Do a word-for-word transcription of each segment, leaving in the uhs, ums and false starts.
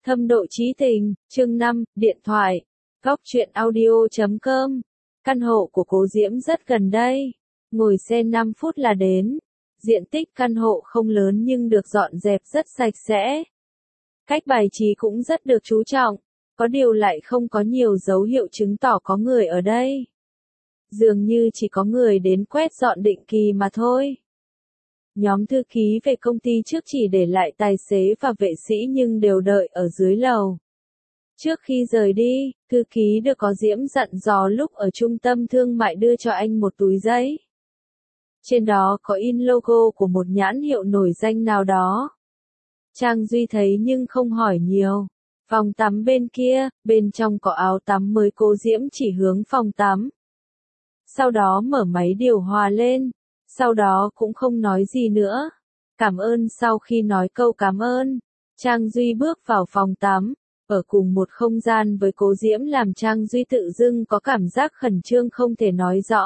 Thâm độ chí tình, chương năm, điện thoại. Góc truyện audio chấm com. Căn hộ của Cố Diễm rất gần đây. Ngồi xe năm phút là đến. Diện tích căn hộ không lớn nhưng được dọn dẹp rất sạch sẽ. Cách bài trí cũng rất được chú trọng. Có điều lại không có nhiều dấu hiệu chứng tỏ có người ở đây. Dường như chỉ có người đến quét dọn định kỳ mà thôi. Nhóm thư ký về công ty trước chỉ để lại tài xế và vệ sĩ nhưng đều đợi ở dưới lầu. Trước khi rời đi, thư ký được Có Diễm dặn dò lúc ở trung tâm thương mại đưa cho anh một túi giấy. Trên đó có in logo của một nhãn hiệu nổi danh nào đó. Trang Duy thấy nhưng không hỏi nhiều. Phòng tắm bên kia, bên trong có áo tắm mới. Cố Diễm chỉ hướng phòng tắm. Sau đó mở máy điều hòa lên. Sau đó cũng không nói gì nữa. Cảm ơn. Sau khi nói câu cảm ơn, Trang Duy bước vào phòng tắm. Ở cùng một không gian với Cố Diễm làm Trang Duy tự dưng có cảm giác khẩn trương không thể nói rõ.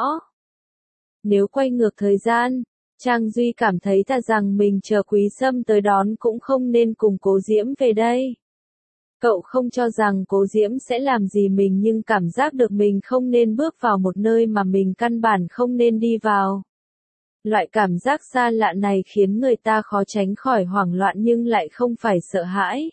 Nếu quay ngược thời gian, Trang Duy cảm thấy thà rằng mình chờ Quý Sâm tới đón cũng không nên cùng Cố Diễm về đây. Cậu không cho rằng Cố Diễm sẽ làm gì mình nhưng cảm giác được mình không nên bước vào một nơi mà mình căn bản không nên đi vào. Loại cảm giác xa lạ này khiến người ta khó tránh khỏi hoảng loạn nhưng lại không phải sợ hãi.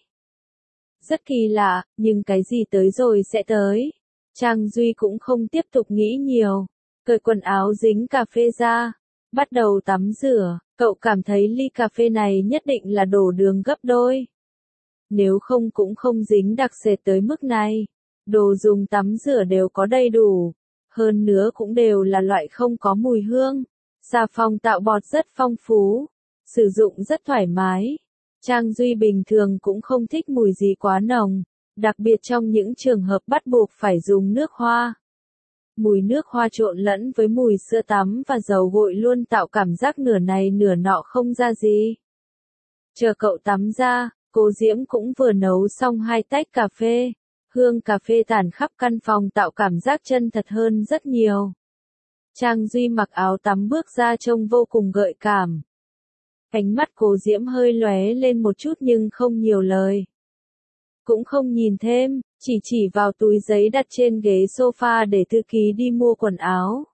Rất kỳ lạ, nhưng cái gì tới rồi sẽ tới. Trang Duy cũng không tiếp tục nghĩ nhiều. Cởi quần áo dính cà phê ra. Bắt đầu tắm rửa. Cậu cảm thấy ly cà phê này nhất định là đổ đường gấp đôi. Nếu không cũng không dính đặc sệt tới mức này. Đồ dùng tắm rửa đều có đầy đủ. Hơn nữa cũng đều là loại không có mùi hương. Xà phòng tạo bọt rất phong phú. Sử dụng rất thoải mái. Trang Duy bình thường cũng không thích mùi gì quá nồng. Đặc biệt trong những trường hợp bắt buộc phải dùng nước hoa. Mùi nước hoa trộn lẫn với mùi sữa tắm và dầu gội luôn tạo cảm giác nửa này nửa nọ không ra gì. Chờ cậu tắm ra, Cố Diễm cũng vừa nấu xong hai tách cà phê. Hương cà phê tản khắp căn phòng tạo cảm giác chân thật hơn rất nhiều. Trang Duy mặc áo tắm bước ra trông vô cùng gợi cảm. Ánh mắt Cố Diễm hơi lóe lên một chút nhưng không nhiều lời. Cũng không nhìn thêm, chỉ chỉ vào túi giấy đặt trên ghế sofa để thư ký đi mua quần áo.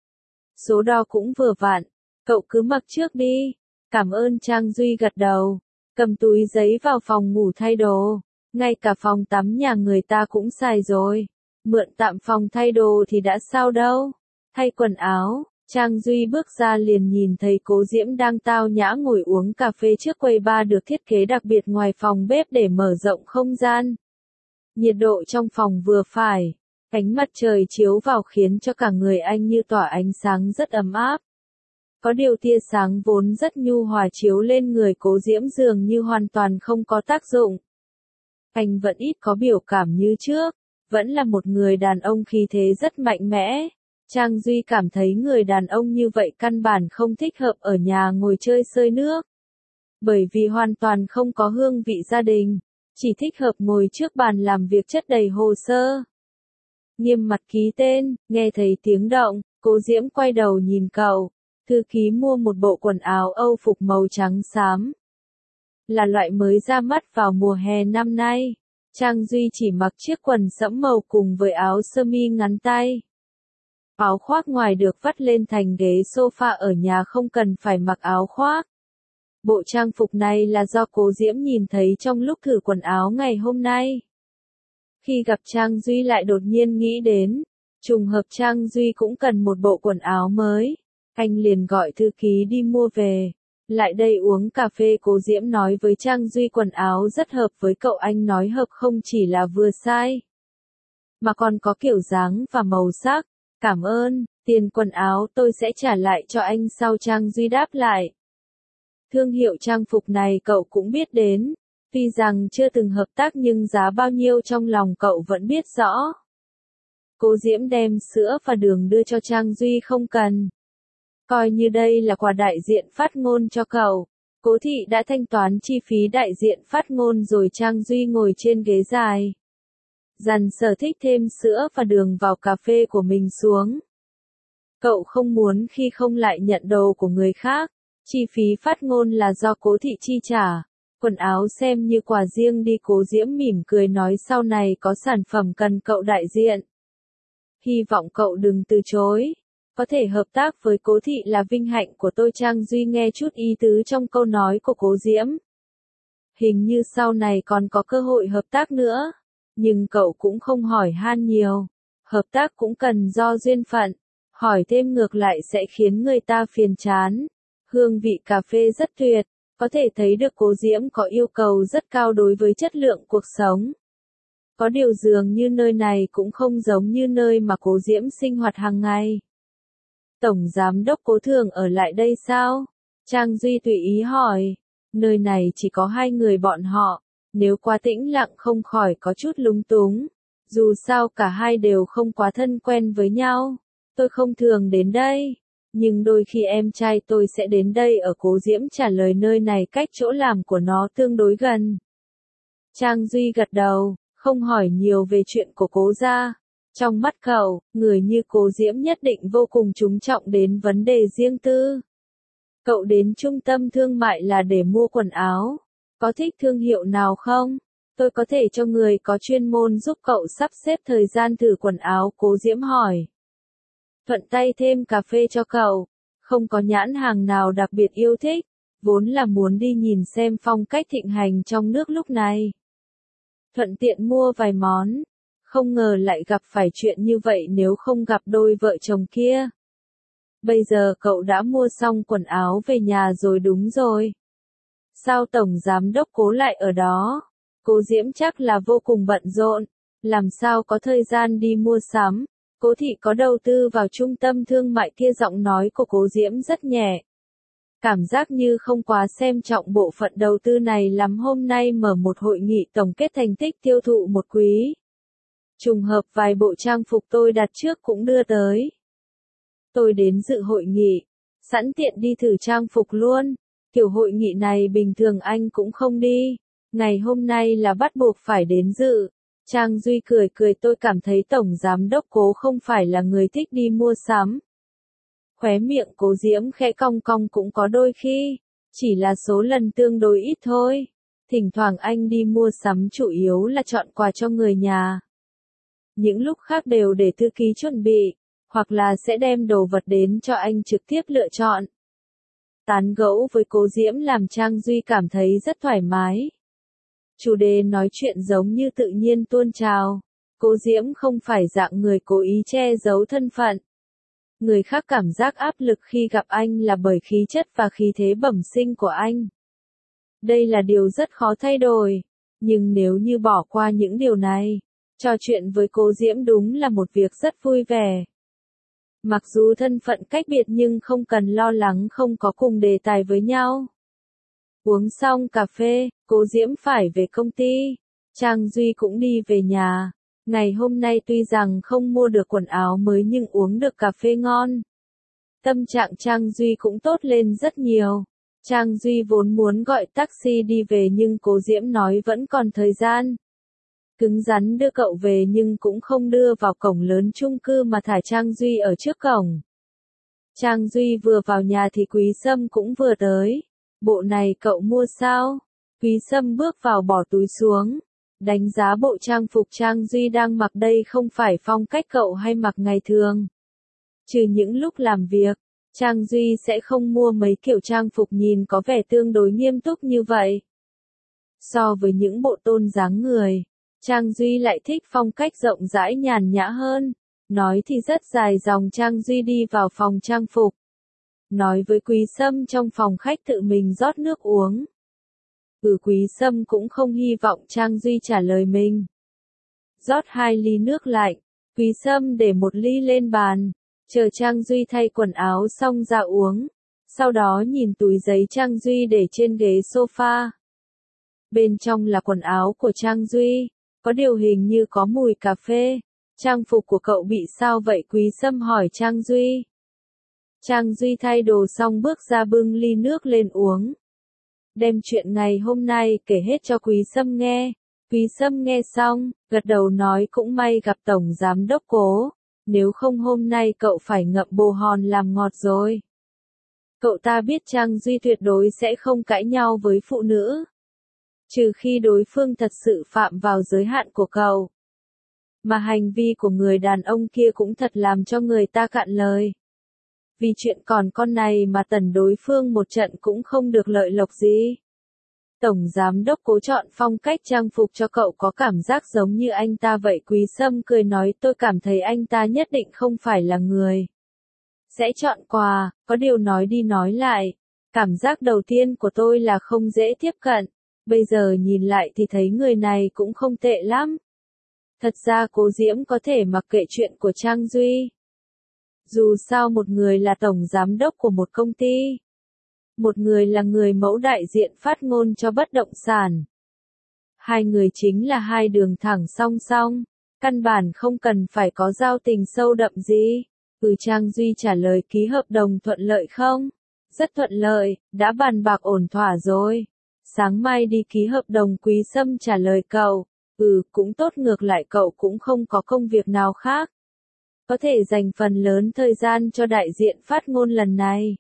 Số đo cũng vừa vặn, cậu cứ mặc trước đi. Cảm ơn. Trang Duy gật đầu, cầm túi giấy vào phòng ngủ thay đồ. Ngay cả phòng tắm nhà người ta cũng xài rồi. Mượn tạm phòng thay đồ thì đã sao đâu. Thay quần áo, Trang Duy bước ra liền nhìn thấy Cố Diễm đang tao nhã ngồi uống cà phê trước quầy bar được thiết kế đặc biệt ngoài phòng bếp để mở rộng không gian. Nhiệt độ trong phòng vừa phải, ánh mặt trời chiếu vào khiến cho cả người anh như tỏa ánh sáng rất ấm áp. Có điều tia sáng vốn rất nhu hòa chiếu lên người Cố Diễm dường như hoàn toàn không có tác dụng. Anh vẫn ít có biểu cảm như trước, vẫn là một người đàn ông khí thế rất mạnh mẽ. Trang Duy cảm thấy người đàn ông như vậy căn bản không thích hợp ở nhà ngồi chơi sơi nước. Bởi vì hoàn toàn không có hương vị gia đình, chỉ thích hợp ngồi trước bàn làm việc chất đầy hồ sơ. Nghiêm mặt ký tên, nghe thấy tiếng động, Cố Diễm quay đầu nhìn cậu. Thư ký mua một bộ quần áo Âu phục màu trắng xám. Là loại mới ra mắt vào mùa hè năm nay. Trang Duy chỉ mặc chiếc quần sẫm màu cùng với áo sơ mi ngắn tay. Áo khoác ngoài được vắt lên thành ghế sofa ở nhà không cần phải mặc áo khoác. Bộ trang phục này là do Cố Diễm nhìn thấy trong lúc thử quần áo ngày hôm nay. Khi gặp Trang Duy lại đột nhiên nghĩ đến, trùng hợp Trang Duy cũng cần một bộ quần áo mới. Anh liền gọi thư ký đi mua về. Lại đây uống cà phê. Cố Diễm nói với Trang Duy quần áo rất hợp với cậu. Anh nói hợp không chỉ là vừa sai, mà còn có kiểu dáng và màu sắc. Cảm ơn, tiền quần áo tôi sẽ trả lại cho anh sau. Trang Duy đáp lại. Thương hiệu trang phục này cậu cũng biết đến. Tuy rằng chưa từng hợp tác nhưng giá bao nhiêu trong lòng cậu vẫn biết rõ. Cố Diễm đem sữa và đường đưa cho Trang Duy. Không cần. Coi như đây là quà đại diện phát ngôn cho cậu. Cố thị đã thanh toán chi phí đại diện phát ngôn rồi. Trang Duy ngồi trên ghế dài. Dằn sở thích thêm sữa và đường vào cà phê của mình xuống. Cậu không muốn khi không lại nhận đồ của người khác. Chi phí phát ngôn là do Cố thị chi trả. Quần áo xem như quà riêng đi, Cố Diễm mỉm cười nói sau này có sản phẩm cần cậu đại diện. Hy vọng cậu đừng từ chối. Có thể hợp tác với Cố thị là vinh hạnh của tôi. Trang Duy nghe chút ý tứ trong câu nói của Cố Diễm. Hình như sau này còn có cơ hội hợp tác nữa. Nhưng cậu cũng không hỏi han nhiều. Hợp tác cũng cần do duyên phận. Hỏi thêm ngược lại sẽ khiến người ta phiền chán. Hương vị cà phê rất tuyệt. Có thể thấy được Cố Diễm có yêu cầu rất cao đối với chất lượng cuộc sống. Có điều dường như nơi này cũng không giống như nơi mà Cố Diễm sinh hoạt hàng ngày. Tổng giám đốc Cố thường ở lại đây sao? Trang Duy tùy ý hỏi. Nơi này chỉ có hai người bọn họ. Nếu quá tĩnh lặng không khỏi có chút lúng túng. Dù sao cả hai đều không quá thân quen với nhau. Tôi không thường đến đây. Nhưng đôi khi em trai tôi sẽ đến đây ở. Cố Diễm trả lời nơi này cách chỗ làm của nó tương đối gần. Trang Duy gật đầu, không hỏi nhiều về chuyện của Cố gia. Trong mắt cậu, người như Cố Diễm nhất định vô cùng chú trọng đến vấn đề riêng tư. Cậu đến trung tâm thương mại là để mua quần áo. Có thích thương hiệu nào không? Tôi có thể cho người có chuyên môn giúp cậu sắp xếp thời gian thử quần áo. Cố Diễm hỏi. Thuận tay thêm cà phê cho cậu. Không có nhãn hàng nào đặc biệt yêu thích. Vốn là muốn đi nhìn xem phong cách thịnh hành trong nước lúc này. Thuận tiện mua vài món. Không ngờ lại gặp phải chuyện như vậy nếu không gặp đôi vợ chồng kia. Bây giờ cậu đã mua xong quần áo về nhà rồi đúng rồi. Sao Tổng Giám đốc Cố lại ở đó? Cố Diễm chắc là vô cùng bận rộn. Làm sao có thời gian đi mua sắm? Cố thị có đầu tư vào trung tâm thương mại kia. Giọng nói của Cố Diễm rất nhẹ. Cảm giác như không quá xem trọng bộ phận đầu tư này lắm. Hôm nay mở một hội nghị tổng kết thành tích tiêu thụ một quý. Trùng hợp vài bộ trang phục tôi đặt trước cũng đưa tới. Tôi đến dự hội nghị, sẵn tiện đi thử trang phục luôn. Kiểu hội nghị này bình thường anh cũng không đi. Ngày hôm nay là bắt buộc phải đến dự. Trang Duy cười cười, tôi cảm thấy Tổng Giám đốc Cố không phải là người thích đi mua sắm. Khóe miệng Cố Diễm khẽ cong cong, cũng có đôi khi, chỉ là số lần tương đối ít thôi. Thỉnh thoảng anh đi mua sắm chủ yếu là chọn quà cho người nhà. Những lúc khác đều để thư ký chuẩn bị, hoặc là sẽ đem đồ vật đến cho anh trực tiếp lựa chọn. Tán gẫu với Cố Diễm làm Trang Duy cảm thấy rất thoải mái. Chủ đề nói chuyện giống như tự nhiên tuôn trào. Cố Diễm không phải dạng người cố ý che giấu thân phận. Người khác cảm giác áp lực khi gặp anh là bởi khí chất và khí thế bẩm sinh của anh. Đây là điều rất khó thay đổi. Nhưng nếu như bỏ qua những điều này, trò chuyện với Cố Diễm đúng là một việc rất vui vẻ. Mặc dù thân phận cách biệt nhưng không cần lo lắng không có cùng đề tài với nhau. Uống xong cà phê, Cố Diễm phải về công ty. Trang Duy cũng đi về nhà. Ngày hôm nay tuy rằng không mua được quần áo mới nhưng uống được cà phê ngon. Tâm trạng Trang Duy cũng tốt lên rất nhiều. Trang Duy vốn muốn gọi taxi đi về nhưng Cố Diễm nói vẫn còn thời gian. Cứng rắn đưa cậu về nhưng cũng không đưa vào cổng lớn chung cư mà thả Trang Duy ở trước cổng. Trang Duy vừa vào nhà thì Quý Sâm cũng vừa tới. Bộ này cậu mua sao? Quý Sâm bước vào bỏ túi xuống. Đánh giá bộ trang phục Trang Duy đang mặc, đây không phải phong cách cậu hay mặc ngày thường. Trừ những lúc làm việc, Trang Duy sẽ không mua mấy kiểu trang phục nhìn có vẻ tương đối nghiêm túc như vậy. So với những bộ tôn dáng người, Trang Duy lại thích phong cách rộng rãi nhàn nhã hơn. Nói thì rất dài dòng. Trang Duy đi vào phòng trang phục. Nói với Quý Sâm trong phòng khách tự mình rót nước uống. Ừ, Quý Sâm cũng không hy vọng Trang Duy trả lời mình. Rót hai ly nước lạnh. Quý Sâm để một ly lên bàn. Chờ Trang Duy thay quần áo xong ra uống. Sau đó nhìn túi giấy Trang Duy để trên ghế sofa. Bên trong là quần áo của Trang Duy. Có điều hình như có mùi cà phê. Trang phục của cậu bị sao vậy? Quý Sâm hỏi Trang Duy. Trang Duy thay đồ xong bước ra bưng ly nước lên uống. Đem chuyện ngày hôm nay kể hết cho Quý Sâm nghe. Quý Sâm nghe xong, gật đầu nói cũng may gặp Tổng Giám đốc Cố. Nếu không hôm nay cậu phải ngậm bồ hòn làm ngọt rồi. Cậu ta biết Trang Duy tuyệt đối sẽ không cãi nhau với phụ nữ. trừ khi đối phương thật sự phạm vào giới hạn của cậu. Mà hành vi của người đàn ông kia cũng thật làm cho người ta cạn lời. Vì chuyện còn con này mà tẩn đối phương một trận cũng không được lợi lộc gì. Tổng giám đốc Cố chọn phong cách trang phục cho cậu có cảm giác giống như anh ta vậy. Quý Sâm cười nói, tôi cảm thấy anh ta nhất định không phải là người sẽ chọn quà, có điều nói đi nói lại. Cảm giác đầu tiên của tôi là không dễ tiếp cận, bây giờ nhìn lại thì thấy người này cũng không tệ lắm. Thật ra Cố Diễm có thể mặc kệ chuyện của Trang Duy. Dù sao một người là tổng giám đốc của một công ty, một người là người mẫu đại diện phát ngôn cho bất động sản. Hai người chính là hai đường thẳng song song, căn bản không cần phải có giao tình sâu đậm gì. Ừ, Trang Duy trả lời, ký hợp đồng thuận lợi không? Rất thuận lợi, đã bàn bạc ổn thỏa rồi. Sáng mai đi ký hợp đồng. Quý Sâm trả lời cậu. Ừ, cũng tốt, ngược lại cậu cũng không có công việc nào khác. Có thể dành phần lớn thời gian cho đại diện phát ngôn lần này.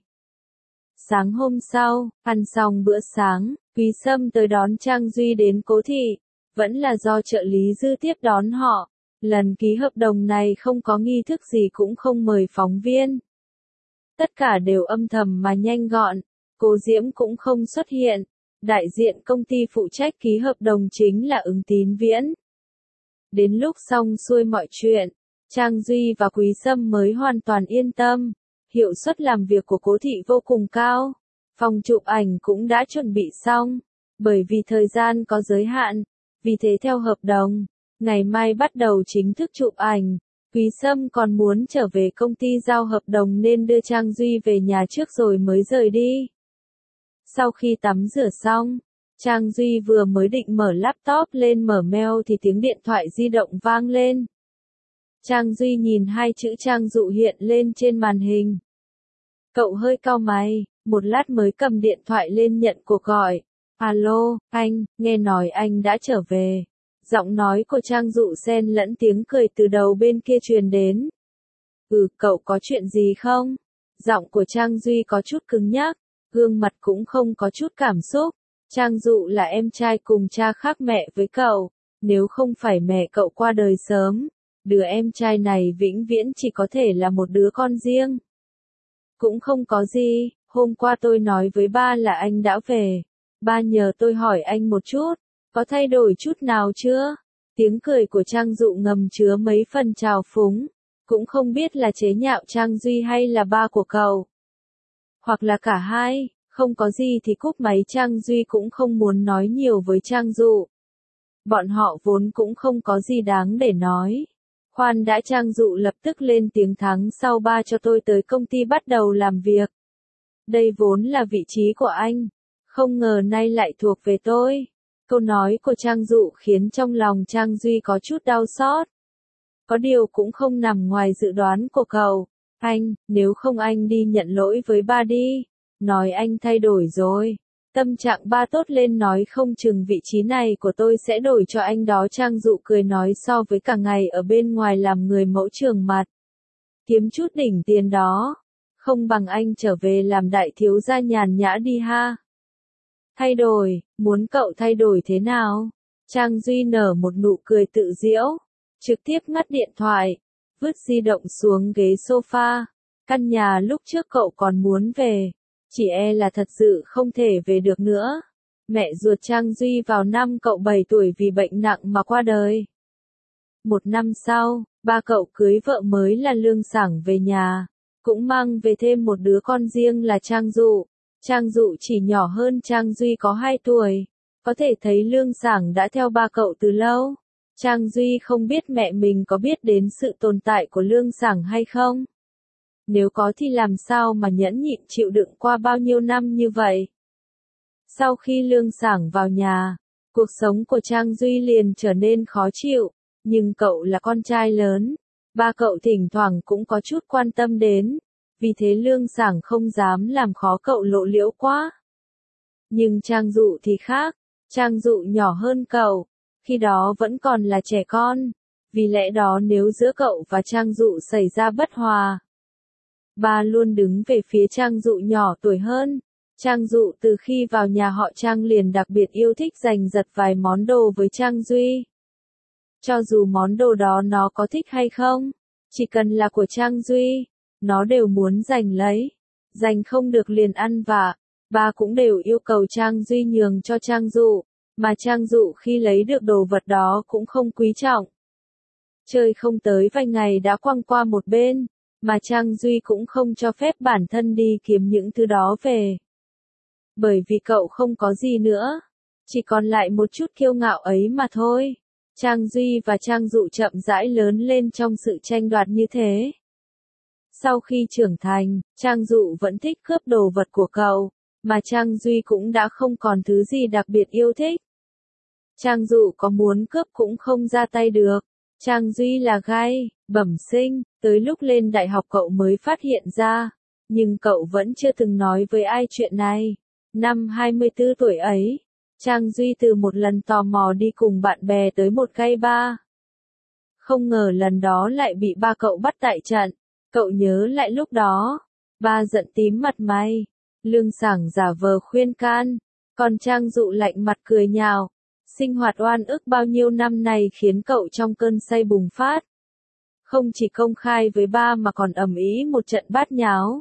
Sáng hôm sau, ăn xong bữa sáng, Quý Sâm tới đón Trang Duy đến Cố thị. Vẫn là do trợ lý Dư tiếp đón họ. Lần ký hợp đồng này không có nghi thức gì, cũng không mời phóng viên. Tất cả đều âm thầm mà nhanh gọn. Cố Diễm cũng không xuất hiện. Đại diện công ty phụ trách ký hợp đồng chính là Ứng Tín Viễn. Đến lúc xong xuôi mọi chuyện, Trang Duy và Quý Sâm mới hoàn toàn yên tâm. Hiệu suất làm việc của Cố thị vô cùng cao. Phòng chụp ảnh cũng đã chuẩn bị xong. Bởi vì thời gian có giới hạn, vì thế theo hợp đồng, ngày mai bắt đầu chính thức chụp ảnh. Quý Sâm còn muốn trở về công ty giao hợp đồng nên đưa Trang Duy về nhà trước rồi mới rời đi. Sau khi tắm rửa xong, Trang Duy vừa mới định mở laptop lên mở mail thì tiếng điện thoại di động vang lên. Trang Duy nhìn hai chữ Trang Dụ hiện lên trên màn hình. Cậu hơi cau mày, một lát mới cầm điện thoại lên nhận cuộc gọi. Alo, anh, nghe nói anh đã trở về. Giọng nói của Trang Dụ xen lẫn tiếng cười từ đầu bên kia truyền đến. Ừ, cậu có chuyện gì không? Giọng của Trang Duy có chút cứng nhắc, gương mặt cũng không có chút cảm xúc. Trang Dụ là em trai cùng cha khác mẹ với cậu. Nếu không phải mẹ cậu qua đời sớm, đứa em trai này vĩnh viễn chỉ có thể là một đứa con riêng. Cũng không có gì, hôm qua tôi nói với ba là anh đã về. Ba nhờ tôi hỏi anh một chút, có thay đổi chút nào chưa? Tiếng cười của Trang Dụ ngầm chứa mấy phần trào phúng, cũng không biết là chế nhạo Trang Duy hay là ba của cậu. Hoặc là cả hai, không có gì thì cúp máy. Trang Duy cũng không muốn nói nhiều với Trang Dụ. Bọn họ vốn cũng không có gì đáng để nói. Khoan đã, Trang Dụ lập tức lên tiếng, tháng sau ba cho tôi tới công ty bắt đầu làm việc. Đây vốn là vị trí của anh, không ngờ nay lại thuộc về tôi. Câu nói của Trang Dụ khiến trong lòng Trang Duy có chút đau xót. Có điều cũng không nằm ngoài dự đoán của cậu. Anh, nếu không anh đi nhận lỗi với ba đi. Nói anh thay đổi rồi. Tâm trạng ba tốt lên, nói không chừng vị trí này của tôi sẽ đổi cho anh đó. Trang Dụ cười nói, so với cả ngày ở bên ngoài làm người mẫu trường mặt, kiếm chút đỉnh tiền đó, không bằng anh trở về làm đại thiếu gia nhàn nhã đi ha. Thay đổi, muốn cậu thay đổi thế nào? Trang Duy nở một nụ cười tự giễu, trực tiếp ngắt điện thoại, vứt di động xuống ghế sofa. Căn nhà lúc trước cậu còn muốn về, chỉ e là thật sự không thể về được nữa. Mẹ ruột Trang Duy vào năm cậu bảy tuổi vì bệnh nặng mà qua đời. Một năm sau, ba cậu cưới vợ mới là Lương Sảng về nhà, cũng mang về thêm một đứa con riêng là Trang Dụ. Trang Dụ chỉ nhỏ hơn Trang Duy có hai tuổi, có thể thấy Lương Sảng đã theo ba cậu từ lâu. Trang Duy không biết mẹ mình có biết đến sự tồn tại của Lương Sảng hay không? Nếu có thì làm sao mà nhẫn nhịn chịu đựng qua bao nhiêu năm như vậy? Sau khi Lương Sảng vào nhà, cuộc sống của Trang Duy liền trở nên khó chịu, nhưng cậu là con trai lớn, ba cậu thỉnh thoảng cũng có chút quan tâm đến, vì thế Lương Sảng không dám làm khó cậu lộ liễu quá. Nhưng Trang Dụ thì khác, Trang Dụ nhỏ hơn cậu, khi đó vẫn còn là trẻ con, vì lẽ đó nếu giữa cậu và Trang Dụ xảy ra bất hòa, ba luôn đứng về phía Trang Dụ nhỏ tuổi hơn, Trang Dụ từ khi vào nhà họ Trang liền đặc biệt yêu thích giành giật vài món đồ với Trang Duy. Cho dù món đồ đó nó có thích hay không, chỉ cần là của Trang Duy, nó đều muốn giành lấy. Giành không được liền ăn vạ. Ba cũng đều yêu cầu Trang Duy nhường cho Trang Dụ, mà Trang Dụ khi lấy được đồ vật đó cũng không quý trọng. Chơi không tới vài ngày đã quăng qua một bên, mà Trang Duy cũng không cho phép bản thân đi kiếm những thứ đó về. Bởi vì cậu không có gì nữa, chỉ còn lại một chút kiêu ngạo ấy mà thôi. Trang Duy và Trang Dụ chậm rãi lớn lên trong sự tranh đoạt như thế. Sau khi trưởng thành, Trang Dụ vẫn thích cướp đồ vật của cậu, mà Trang Duy cũng đã không còn thứ gì đặc biệt yêu thích. Trang Dụ có muốn cướp cũng không ra tay được. Trang Duy là gai, bẩm sinh, tới lúc lên đại học cậu mới phát hiện ra, nhưng cậu vẫn chưa từng nói với ai chuyện này. Năm hai mươi tư tuổi ấy, Trang Duy từ một lần tò mò đi cùng bạn bè tới một gay bar. Không ngờ lần đó lại bị ba cậu bắt tại trận. Cậu nhớ lại lúc đó, ba giận tím mặt mày, lương sảng giả vờ khuyên can, còn Trang Dụ lạnh mặt cười nhạo. Sinh hoạt oan ức bao nhiêu năm này khiến cậu trong cơn say bùng phát. Không chỉ công khai với ba mà còn ầm ĩ một trận bát nháo.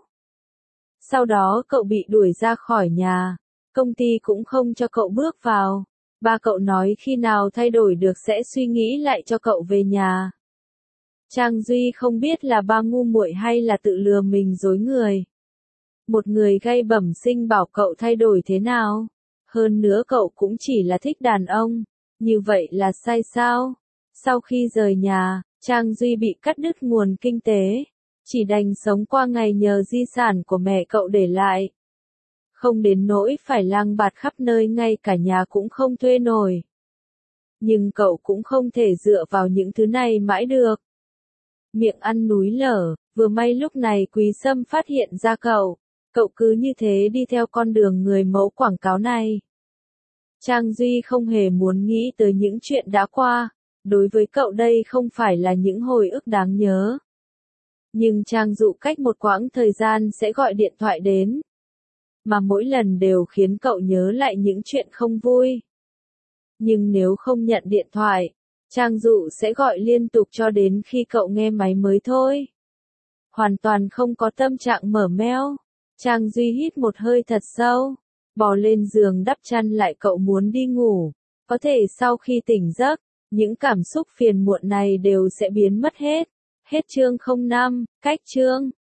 Sau đó cậu bị đuổi ra khỏi nhà, công ty cũng không cho cậu bước vào. Ba cậu nói khi nào thay đổi được sẽ suy nghĩ lại cho cậu về nhà. Trang Duy không biết là ba ngu muội hay là tự lừa mình dối người. Một người gay bẩm sinh bảo cậu thay đổi thế nào? Hơn nữa cậu cũng chỉ là thích đàn ông, như vậy là sai sao? Sau khi rời nhà, Trang Duy bị cắt đứt nguồn kinh tế, chỉ đành sống qua ngày nhờ di sản của mẹ cậu để lại. Không đến nỗi phải lang bạt khắp nơi ngay cả nhà cũng không thuê nổi. Nhưng cậu cũng không thể dựa vào những thứ này mãi được. Miệng ăn núi lở, vừa may lúc này Quý Sâm phát hiện ra cậu. Cậu cứ như thế đi theo con đường người mẫu quảng cáo này. Trang Duy không hề muốn nghĩ tới những chuyện đã qua, đối với cậu đây không phải là những hồi ức đáng nhớ. Nhưng Trang Dụ cách một quãng thời gian sẽ gọi điện thoại đến, mà mỗi lần đều khiến cậu nhớ lại những chuyện không vui. Nhưng nếu không nhận điện thoại, Trang Dụ sẽ gọi liên tục cho đến khi cậu nghe máy mới thôi. Hoàn toàn không có tâm trạng mở mail. Trang Duy hít một hơi thật sâu, bò lên giường đắp chăn lại cậu muốn đi ngủ. Có thể sau khi tỉnh giấc, những cảm xúc phiền muộn này đều sẽ biến mất hết. Hết chương không năm, cách chương.